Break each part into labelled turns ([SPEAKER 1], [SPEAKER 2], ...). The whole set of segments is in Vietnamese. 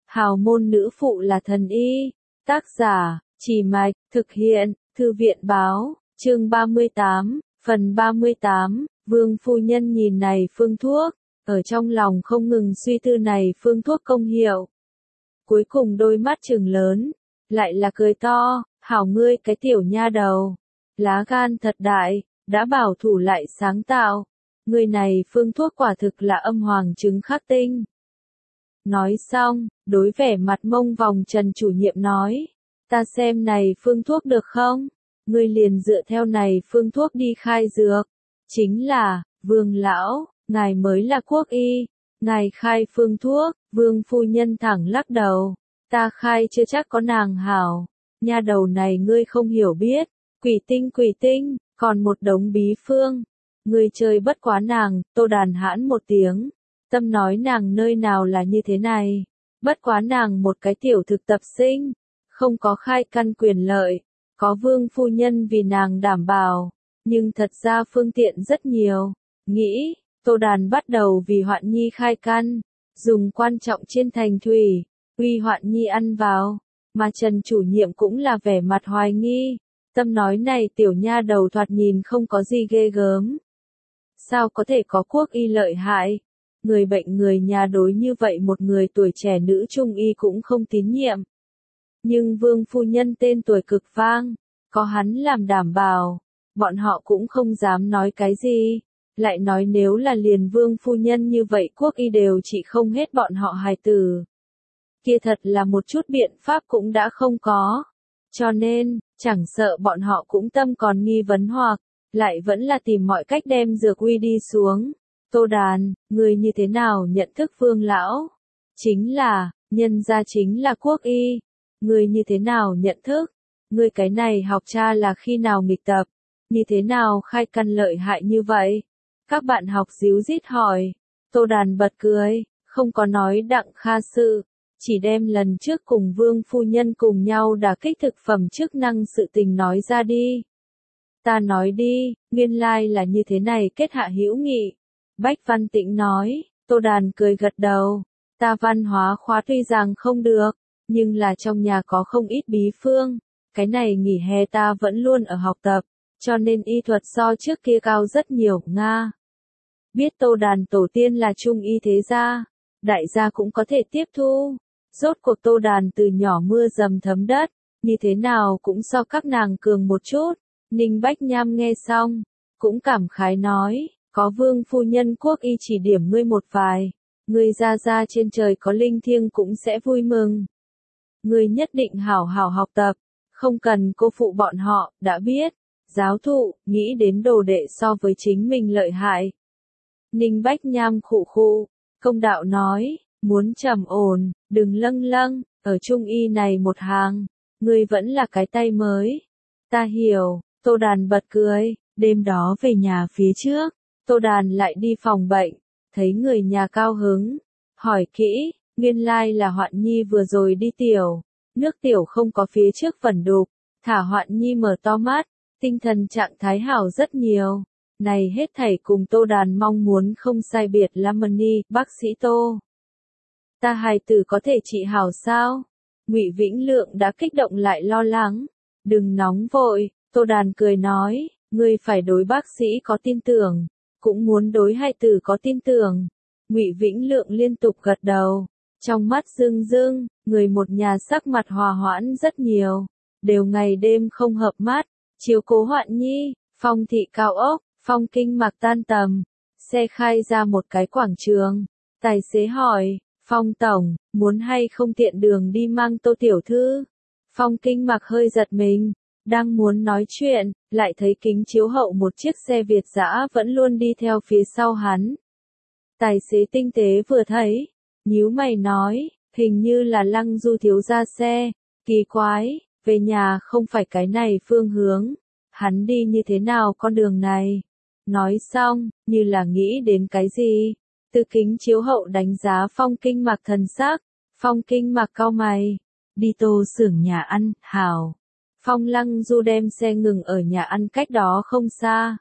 [SPEAKER 1] Hào môn nữ phụ là thần y. Tác giả, Chỉ Mạch, thực hiện, Thư viện báo, chương 38, phần 38, Vương phu nhân nhìn này phương thuốc, ở trong lòng không ngừng suy tư này phương thuốc công hiệu. Cuối cùng đôi mắt trừng lớn, lại là cười to, hảo ngươi cái tiểu nha đầu, lá gan thật đại, đã bảo thủ lại sáng tạo, người này phương thuốc quả thực là âm hoàng trứng khắc tinh. Nói xong, đối vẻ mặt mông vòng Trần chủ nhiệm nói, ta xem này phương thuốc được không? Ngươi liền dựa theo này phương thuốc đi khai dược. Chính là, Vương lão, ngài mới là quốc y, ngài khai phương thuốc, Vương phu nhân thẳng lắc đầu, ta khai chưa chắc có nàng hảo, nha đầu này ngươi không hiểu biết, quỷ tinh, còn một đống bí phương, ngươi chơi bất quá nàng, Tô Đàn hãn một tiếng, tâm nói nàng nơi nào là như thế này, bất quá nàng một cái tiểu thực tập sinh, không có khai căn quyền lợi, có Vương phu nhân vì nàng đảm bảo, nhưng thật ra phương tiện rất nhiều, nghĩ, Tô Đàn bắt đầu vì Hoạn Nhi khai căn, dùng quan trọng chiên thành thủy, uy Hoạn Nhi ăn vào, mà Trần chủ nhiệm cũng là vẻ mặt hoài nghi, tâm nói này tiểu nha đầu thoạt nhìn không có gì ghê gớm. Sao có thể có quốc y lợi hại? Người bệnh người nhà đối như vậy một người tuổi trẻ nữ trung y cũng không tín nhiệm. Nhưng Vương phu nhân tên tuổi cực vang, có hắn làm đảm bảo, bọn họ cũng không dám nói cái gì. Lại nói nếu là liền Vương phu nhân như vậy quốc y đều chỉ không hết bọn họ hài tử. Kia thật là một chút biện pháp cũng đã không có. Cho nên, chẳng sợ bọn họ cũng tâm còn nghi vấn hoặc, lại vẫn là tìm mọi cách đem dược uy đi xuống. Tô Đàn, người như thế nào nhận thức Vương lão? Chính là, nhân gia chính là quốc y. Người như thế nào nhận thức? Người cái này học cha là khi nào nghịch tập? Như thế nào khai căn lợi hại như vậy? Các bạn học díu dít hỏi. Tô Đàn bật cười, không có nói Đặng Kha sự, chỉ đem lần trước cùng Vương phu nhân cùng nhau đả kích thực phẩm chức năng sự tình nói ra đi. Ta nói đi, nguyên lai là như thế này kết hạ hữu nghị. Bách Văn Tĩnh nói, Tô Đàn cười gật đầu, ta văn hóa khóa tuy rằng không được, nhưng là trong nhà có không ít bí phương, cái này nghỉ hè ta vẫn luôn ở học tập, cho nên y thuật so trước kia cao rất nhiều, Nga. Biết Tô Đàn tổ tiên là trung y thế gia, đại gia cũng có thể tiếp thu, rốt cuộc Tô Đàn từ nhỏ mưa dầm thấm đất, như thế nào cũng so các nàng cường một chút, Ninh Bách Nham nghe xong, cũng cảm khái nói, có Vương phu nhân quốc y chỉ điểm ngươi một vài, ngươi ra trên trời có linh thiêng cũng sẽ vui mừng. Ngươi nhất định hảo hảo học tập, không cần cô phụ bọn họ, đã biết, giáo thụ, nghĩ đến đồ đệ so với chính mình lợi hại. Ninh Bách Nham khụ khụ, công đạo nói, muốn trầm ổn, đừng lâng lâng, ở trung y này một hàng, ngươi vẫn là cái tay mới. Ta hiểu, Tô Đàn bật cười, đêm đó về nhà phía trước, Tô Đàn lại đi phòng bệnh, thấy người nhà cao hứng, hỏi kỹ, nguyên lai là Hoạn Nhi vừa rồi đi tiểu, nước tiểu không có phía trước phần đục, thả Hoạn Nhi mở to mắt, tinh thần trạng thái hảo rất nhiều. Này hết thảy cùng Tô Đàn mong muốn không sai biệt Lamani, bác sĩ Tô. Ta hài tử có thể trị hảo sao? Ngụy Vĩnh Lượng đã kích động lại lo lắng. Đừng nóng vội, Tô Đàn cười nói, ngươi phải đối bác sĩ có tin tưởng, cũng muốn đối hài tử có tin tưởng. Ngụy Vĩnh Lượng liên tục gật đầu, trong mắt rưng rưng, người một nhà sắc mặt hòa hoãn rất nhiều, đều ngày đêm không hợp mắt, chiếu cố Hoạn Nhi, Phong thị cao ốc. Phong Kinh Mặc tan tầm, xe khai ra một cái quảng trường, tài xế hỏi, Phong tổng, muốn hay không tiện đường đi mang Tô tiểu thư? Phong Kinh Mặc hơi giật mình, đang muốn nói chuyện, lại thấy kính chiếu hậu một chiếc xe Việt dã vẫn luôn đi theo phía sau hắn. Tài xế tinh tế vừa thấy, nhíu mày nói, hình như là Lăng Du thiếu gia xe, kỳ quái, về nhà không phải cái này phương hướng, hắn đi như thế nào con đường này? Nói xong, như là nghĩ đến cái gì, từ kính chiếu hậu đánh giá Phong Kinh Mặc thần sắc, Phong Kinh Mặc cau mày, đi Tô xưởng nhà ăn, hảo. Phong Lăng Du đem xe ngừng ở nhà ăn cách đó không xa.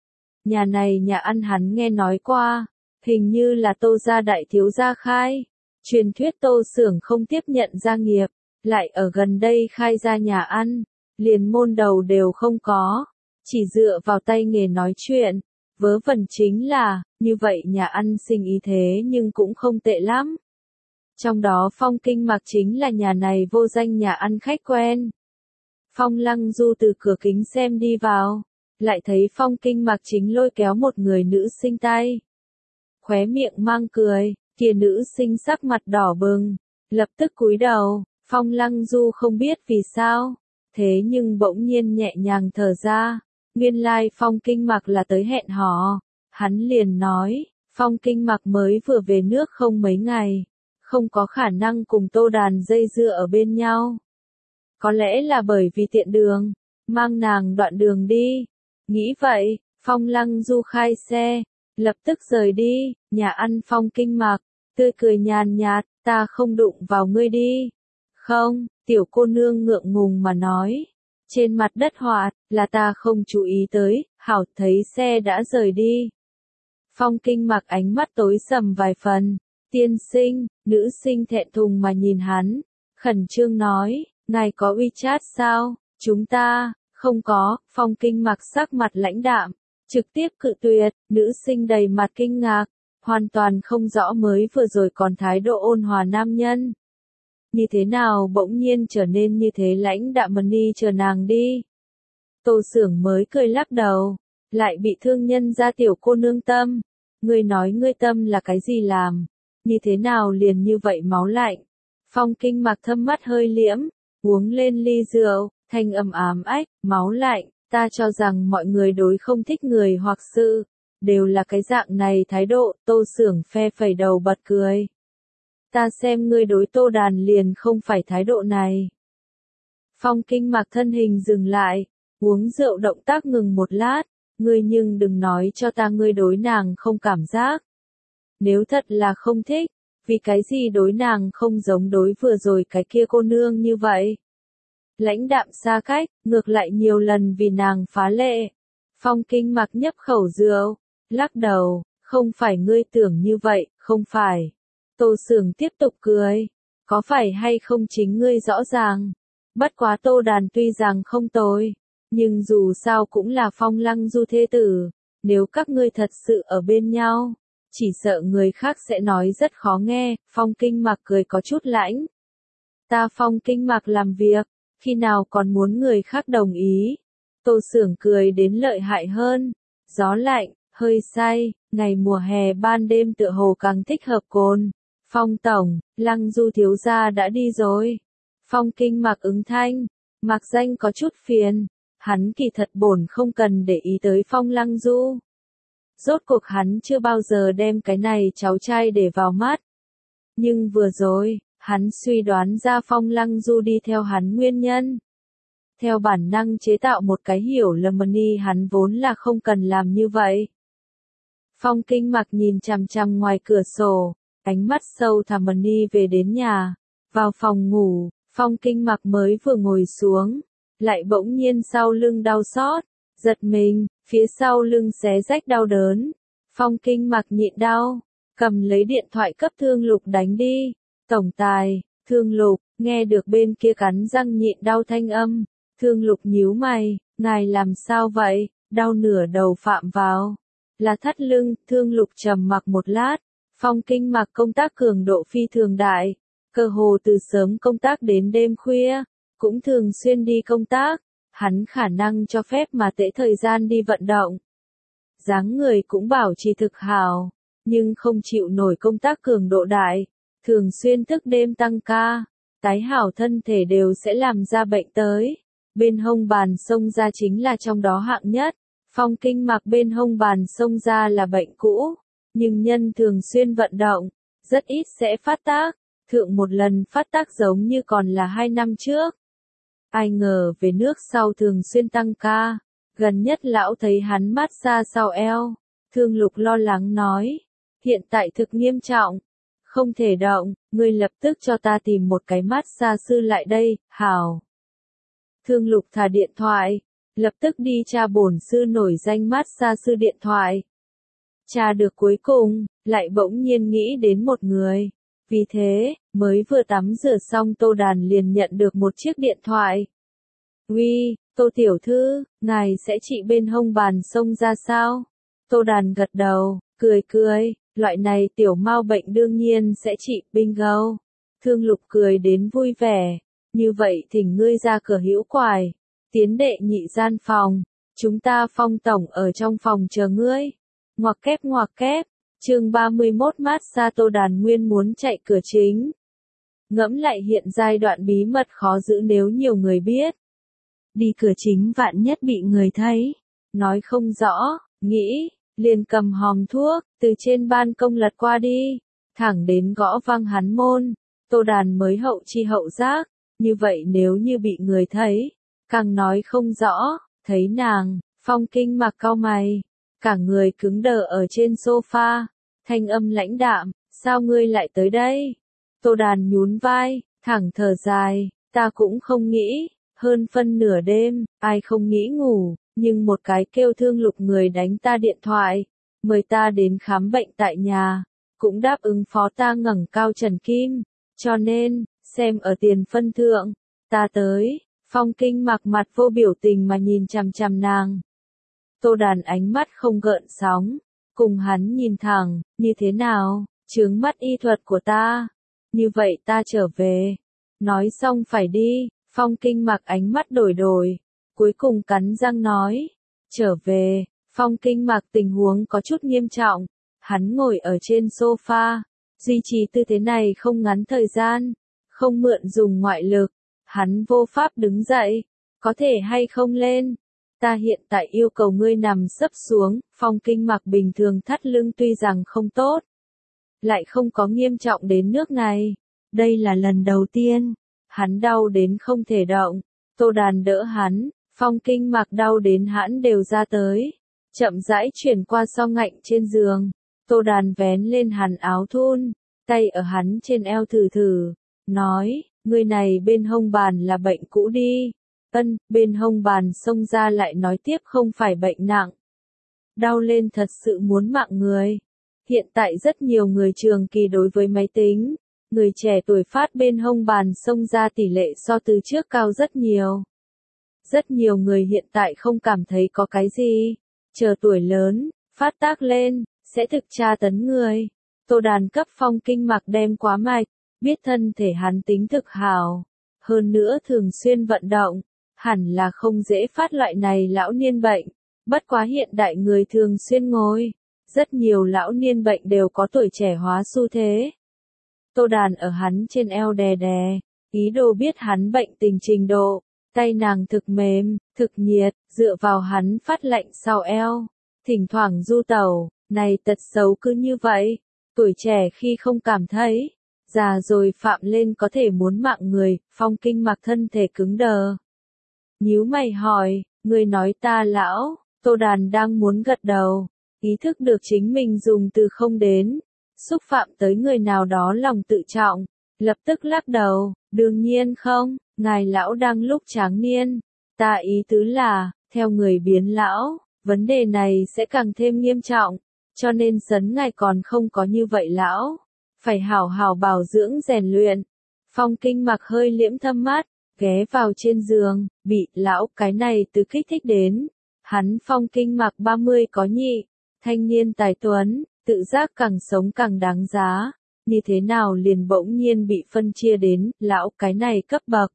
[SPEAKER 1] Nhà này nhà ăn hắn nghe nói qua, hình như là Tô gia đại thiếu gia khai, Truyền thuyết Tô Xưởng không tiếp nhận gia nghiệp, lại ở gần đây khai ra nhà ăn, liền môn đầu đều không có, chỉ dựa vào tay nghề nói chuyện. Vớ vẩn chính là, như vậy nhà ăn sinh ý thế nhưng cũng không tệ lắm. Trong đó Phong Kinh Mặc chính là nhà này vô danh nhà ăn khách quen. Phong Lăng Du từ cửa kính xem đi vào, lại thấy Phong Kinh Mặc chính lôi kéo một người nữ sinh tay. Khóe miệng mang cười, kia nữ sinh sắc mặt đỏ bừng, lập tức cúi đầu, Phong Lăng Du không biết vì sao, thế nhưng bỗng nhiên nhẹ nhàng thở ra, nguyên lai Phong Kinh Mặc là tới hẹn hò, hắn liền nói, Phong Kinh Mặc mới vừa về nước không mấy ngày, không có khả năng cùng Tô Đàn dây dưa ở bên nhau. Có lẽ là bởi vì tiện đường, mang nàng đoạn đường đi. Nghĩ vậy, Phong Lăng Du khai xe, lập tức rời đi, nhà ăn Phong Kinh Mặc, tươi cười nhàn nhạt, ta không đụng vào ngươi đi. Không, tiểu cô nương ngượng ngùng mà nói. Trên mặt đất hoạt, là ta không chú ý tới, hảo thấy xe đã rời đi. Phong Kinh Mặc ánh mắt tối sầm vài phần, tiên sinh, nữ sinh thẹn thùng mà nhìn hắn, khẩn trương nói, ngài có WeChat sao, chúng ta, không có, Phong Kinh Mặc sắc mặt lãnh đạm, trực tiếp cự tuyệt, nữ sinh đầy mặt kinh ngạc, hoàn toàn không rõ mới vừa rồi còn thái độ ôn hòa nam nhân. Như thế nào bỗng nhiên trở nên như thế lãnh đạm mà đi chờ nàng đi. Tô Xưởng mới cười lắc đầu, lại bị thương nhân ra tiểu cô nương tâm. Ngươi nói ngươi tâm là cái gì làm, như thế nào liền như vậy máu lạnh. Phong Kinh Mặc thâm mắt hơi liễm, uống lên ly rượu, thanh âm ám ách, máu lạnh, ta cho rằng mọi người đối không thích người hoặc sự, đều là cái dạng này thái độ. Tô Xưởng phe phẩy đầu bật cười. Ta xem ngươi đối Tô Đàn liền không phải thái độ này. Phong Kinh Mặc thân hình dừng lại, uống rượu động tác ngừng một lát, ngươi nhưng đừng nói cho ta ngươi đối nàng không cảm giác. Nếu thật là không thích, vì cái gì đối nàng không giống đối vừa rồi cái kia cô nương như vậy. Lãnh đạm xa cách, ngược lại nhiều lần vì nàng phá lệ. Phong Kinh Mặc nhấp khẩu rượu, lắc đầu, không phải ngươi tưởng như vậy, không phải. Tô Xưởng tiếp tục cười, có phải hay không chính ngươi rõ ràng. Bất quá Tô Đàn tuy rằng không tồi, nhưng dù sao cũng là Phong Lăng Du thê tử, nếu các ngươi thật sự ở bên nhau, chỉ sợ người khác sẽ nói rất khó nghe. Phong Kinh Mặc cười có chút lãnh. Ta Phong Kinh Mặc làm việc, khi nào còn muốn người khác đồng ý. Tô Xưởng cười đến lợi hại hơn, gió lạnh, hơi say, ngày mùa hè ban đêm tựa hồ càng thích hợp cồn. Phong tổng, Lăng Du thiếu gia đã đi rồi. Phong Kinh Mặc ứng thanh, mặc danh có chút phiền, hắn kỳ thật bổn không cần để ý tới Phong Lăng Du. Rốt cuộc hắn chưa bao giờ đem cái này cháu trai để vào mắt. Nhưng vừa rồi, hắn suy đoán ra Phong Lăng Du đi theo hắn nguyên nhân. Theo bản năng chế tạo một cái hiểu lầm ni hắn vốn là không cần làm như vậy. Phong Kinh Mặc nhìn chằm chằm ngoài cửa sổ, ánh mắt sâu thẳm ni về đến nhà, vào phòng ngủ, Phong Kinh Mặc mới vừa ngồi xuống, lại bỗng nhiên sau lưng đau xót, giật mình, phía sau lưng xé rách đau đớn. Phong Kinh Mặc nhịn đau, cầm lấy điện thoại cấp Thương Lục đánh đi. Tổng tài, Thương Lục, nghe được bên kia cắn răng nhịn đau thanh âm. Thương Lục nhíu mày, ngài làm sao vậy, đau nửa đầu phạm vào. Là thắt lưng. Thương Lục trầm mặc một lát. Phong Kinh Mặc công tác cường độ phi thường đại, cơ hồ từ sớm công tác đến đêm khuya, cũng thường xuyên đi công tác, hắn khả năng cho phép mà tễ thời gian đi vận động. Dáng người cũng bảo trì thực hảo, nhưng không chịu nổi công tác cường độ đại, thường xuyên thức đêm tăng ca, tái hảo thân thể đều sẽ làm ra bệnh tới. Bên hông bàn xông ra chính là trong đó hạng nhất. Phong Kinh Mặc bên hông bàn xông ra là bệnh cũ, nhưng nhân thường xuyên vận động, rất ít sẽ phát tác. Thượng một lần phát tác giống như còn là 2 năm trước. Ai ngờ về nước sau thường xuyên tăng ca, gần nhất lão thấy hắn mát xa sau eo. Thương Lục lo lắng nói, hiện tại thực nghiêm trọng, không thể động, ngươi lập tức cho ta tìm một cái mát xa sư lại đây, hảo. Thương Lục thả điện thoại, lập tức đi tra bổn sư nổi danh mát xa sư điện thoại. Tra được cuối cùng, lại bỗng nhiên nghĩ đến một người. Vì thế, mới vừa tắm rửa xong Tô Đàn liền nhận được một chiếc điện thoại. Uy, Tô tiểu thư, ngài sẽ trị bên hông bàn xông ra sao? Tô Đàn gật đầu, cười cười, loại này tiểu mao bệnh đương nhiên sẽ trị, bingo. Thương Lục cười đến vui vẻ, như vậy thỉnh ngươi ra cửa hữu quài, tiến đệ nhị gian phòng, chúng ta Phong tổng ở trong phòng chờ ngươi. Ngoặc kép, chương 31 mát xa Tô Đàn nguyên muốn chạy cửa chính. Ngẫm lại hiện giai đoạn bí mật khó giữ nếu nhiều người biết. Đi cửa chính vạn nhất bị người thấy, nói không rõ, nghĩ, liền cầm hòm thuốc, từ trên ban công lật qua đi, thẳng đến gõ vang hắn môn. Tô Đàn mới hậu chi hậu giác, như vậy nếu như bị người thấy, càng nói không rõ, thấy nàng, Phong Kinh Mặc cau mày, cả người cứng đờ ở trên sofa, thanh âm lãnh đạm, sao ngươi lại tới đây? Tô Đàn nhún vai, thẳng thở dài, ta cũng không nghĩ, hơn phân nửa đêm, ai không nghĩ ngủ, nhưng một cái kêu Thương Lục người đánh ta điện thoại, mời ta đến khám bệnh tại nhà, cũng đáp ứng phó ta ngẩng cao trần kim, cho nên, xem ở tiền phân thượng, ta tới. Phong Kinh Mặc mặt vô biểu tình mà nhìn chằm chằm nàng. Tô Đàn ánh mắt không gợn sóng, cùng hắn nhìn thẳng, như thế nào, chướng mắt y thuật của ta, như vậy ta trở về. Nói xong phải đi, Phong Kinh Mặc ánh mắt đổi đổi, cuối cùng cắn răng nói, trở về. Phong Kinh Mặc tình huống có chút nghiêm trọng, hắn ngồi ở trên sofa, duy trì tư thế này không ngắn thời gian, không mượn dùng ngoại lực, hắn vô pháp đứng dậy, có thể hay không lên. Ta hiện tại yêu cầu ngươi nằm sấp xuống. Phong Kinh Mặc bình thường thắt lưng tuy rằng không tốt, lại không có nghiêm trọng đến nước này. Đây là lần đầu tiên, hắn đau đến không thể động. Tô Đàn đỡ hắn, Phong Kinh Mặc đau đến hãn đều ra tới, chậm rãi chuyển qua so ngạnh trên giường. Tô Đàn vén lên hắn áo thun, tay ở hắn trên eo thử thử, nói, người này bên hông bàn là bệnh cũ đi. Bên hông bàn xông ra lại nói tiếp không phải bệnh nặng. Đau lên thật sự muốn mạng người. Hiện tại rất nhiều người trường kỳ đối với máy tính, người trẻ tuổi phát bên hông bàn xông ra tỷ lệ so từ trước cao rất nhiều. Rất nhiều người hiện tại không cảm thấy có cái gì, chờ tuổi lớn, phát tác lên, sẽ thực tra tấn người. Tô Đàn cấp Phong Kinh Mặc đem quá mạch, biết thân thể hắn tính thực hào, hơn nữa thường xuyên vận động, hẳn là không dễ phát loại này lão niên bệnh. Bất quá hiện đại người thường xuyên ngồi, rất nhiều lão niên bệnh đều có tuổi trẻ hóa xu thế. Tô Đàn ở hắn trên eo đè đè, ý đồ biết hắn bệnh tình trình độ, tay nàng thực mềm, thực nhiệt, dựa vào hắn phát lạnh sau eo, thỉnh thoảng du tẩu, này tật xấu cứ như vậy, tuổi trẻ khi không cảm thấy, già rồi phạm lên có thể muốn mạng người. Phong Kinh Mặc thân thể cứng đờ, nhíu mày hỏi, người nói ta lão? Tô Đàn đang muốn gật đầu, ý thức được chính mình dùng từ không đến, xúc phạm tới người nào đó lòng tự trọng, lập tức lắc đầu, đương nhiên không, ngài lão đang lúc tráng niên, ta ý tứ là, theo người biến lão, vấn đề này sẽ càng thêm nghiêm trọng, cho nên sấn ngài còn không có như vậy lão, phải hảo hảo bảo dưỡng rèn luyện. Phong Kinh Mặc hơi liễm thâm mắt, ghé vào trên giường, bị lão cái này từ kích thích đến. Hắn Phong Kinh Mặc 30 có nhị, thanh niên tài tuấn, tự giác càng sống càng đáng giá, như thế nào liền bỗng nhiên bị phân chia đến lão cái này cấp bậc.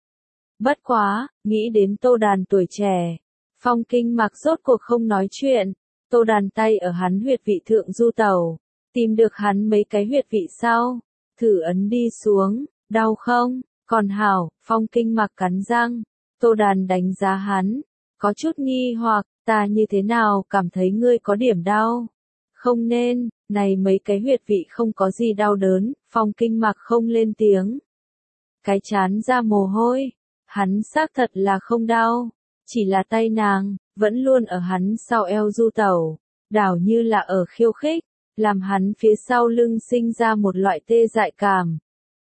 [SPEAKER 1] Bất quá, nghĩ đến Tô Đàn tuổi trẻ, Phong Kinh Mặc rốt cuộc không nói chuyện. Tô Đàn tay ở hắn huyệt vị thượng du tẩu, tìm được hắn mấy cái huyệt vị sau, thử ấn đi xuống, đau không? Còn hảo. Phong Kinh Mặc cắn răng. Tô Đàn đánh giá hắn, có chút nghi hoặc, ta như thế nào cảm thấy ngươi có điểm đau? Không nên, này mấy cái huyệt vị không có gì đau đớn. Phong Kinh Mặc không lên tiếng, cái chán ra mồ hôi, hắn xác thật là không đau, chỉ là tay nàng vẫn luôn ở hắn sau eo du tẩu, đảo như là ở khiêu khích, làm hắn phía sau lưng sinh ra một loại tê dại cảm,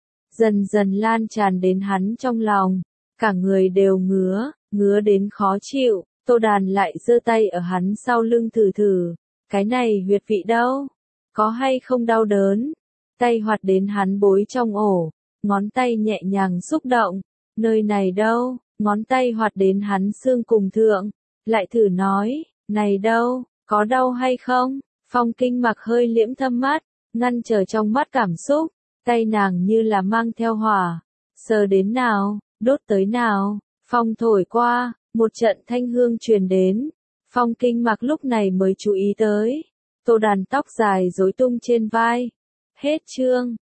[SPEAKER 1] dần dần lan tràn đến hắn trong lòng, cả người đều ngứa đến khó chịu. Tô Đàn lại giơ tay ở hắn sau lưng thử thử, cái này huyệt vị đâu, có hay không đau đớn? tay hoạt đến hắn bối trong ổ, ngón tay nhẹ nhàng xúc động, nơi này đâu, ngón tay hoạt đến hắn xương cùng thượng, lại thử nói, này đâu, có đau hay không? Phong Kinh Mặc hơi liễm thâm mắt, ngăn trở trong mắt cảm xúc, tay nàng như là mang theo hỏa, sờ đến nào, đốt tới nào, phong thổi qua, một trận thanh hương truyền đến. Phong Kinh Mặc lúc này mới chú ý tới, Tô Đàn tóc dài rối tung trên vai. Hết chương.